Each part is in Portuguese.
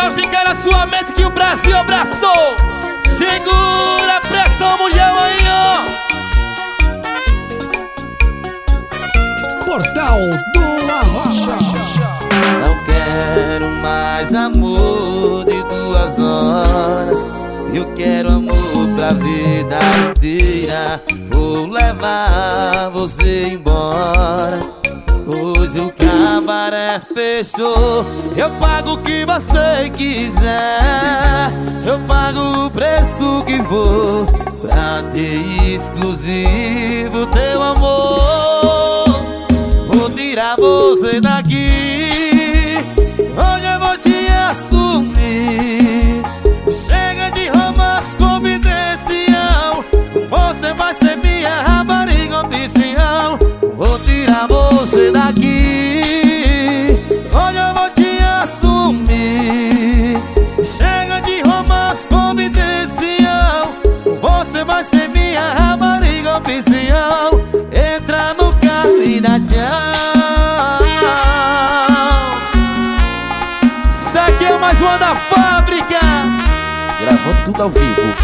pra ficar na sua mente que o Brasil abraçou. Segura a pressão, mulher, aí, ó. Portal do Arrocha. Não quero mais amor de 2 horas. Eu quero amor pra vida inteira. Vou levar você embora. Hoje o cabaré fechou. Eu pago o que você quiser. Eu pago o preço que for pra ter exclusivo teu amor. Vou tirar você daqui. Hoje eu vou te assumir. Chega de romance confidencial. Você vai ser minha rapariga oficial. Vou tirar você daqui. Hoje eu vou te assumir. Chega de romance confidencial. Você vai ser minha rapariga oficial. Entra no carro e dá tchau. Isso aqui é mais uma da fábrica. Gravando tudo ao vivo.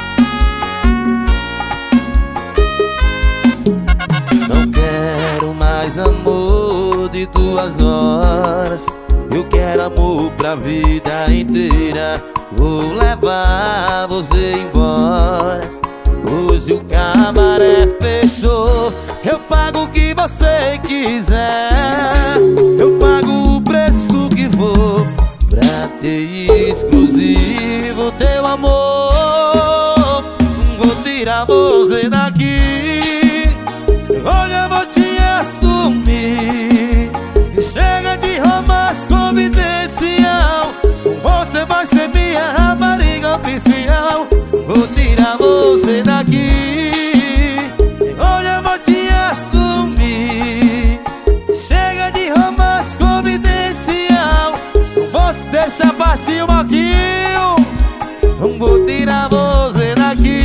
Não quero mais amor de 2 horas. Eu quero amor pra vida inteira. Vou levar você embora. Hoje o cabaré fechou. Eu pago o que você quiser. Eu pago o preço que for pra ter exclusivo teu amor. Vou tirar você daqui. Hoje eu vou te assumir. Chega de romance confidencial. Você vai ser minha rapariga oficial. Vou tirar você daqui. Hoje eu vou te assumir. Chega de romance confidencial. Você deixa baixinho o Marquinho. Vou tirar você daqui.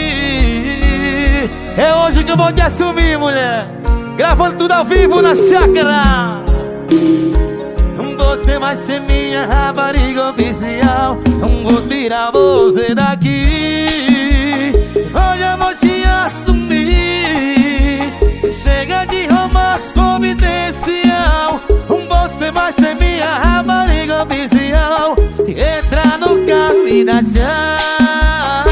É hoje que eu vou te assumir, mulher. Gravando tudo ao vivo na chácara. Você vai ser minha rapariga oficial. Vou tirar você daqui. Hoje eu vou te assumir. Chega de romance confidencial. Você vai ser minha rapariga oficial. Entra no carro e dá tchau.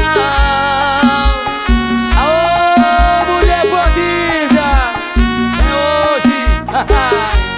Aô, mulher bandida. É hoje.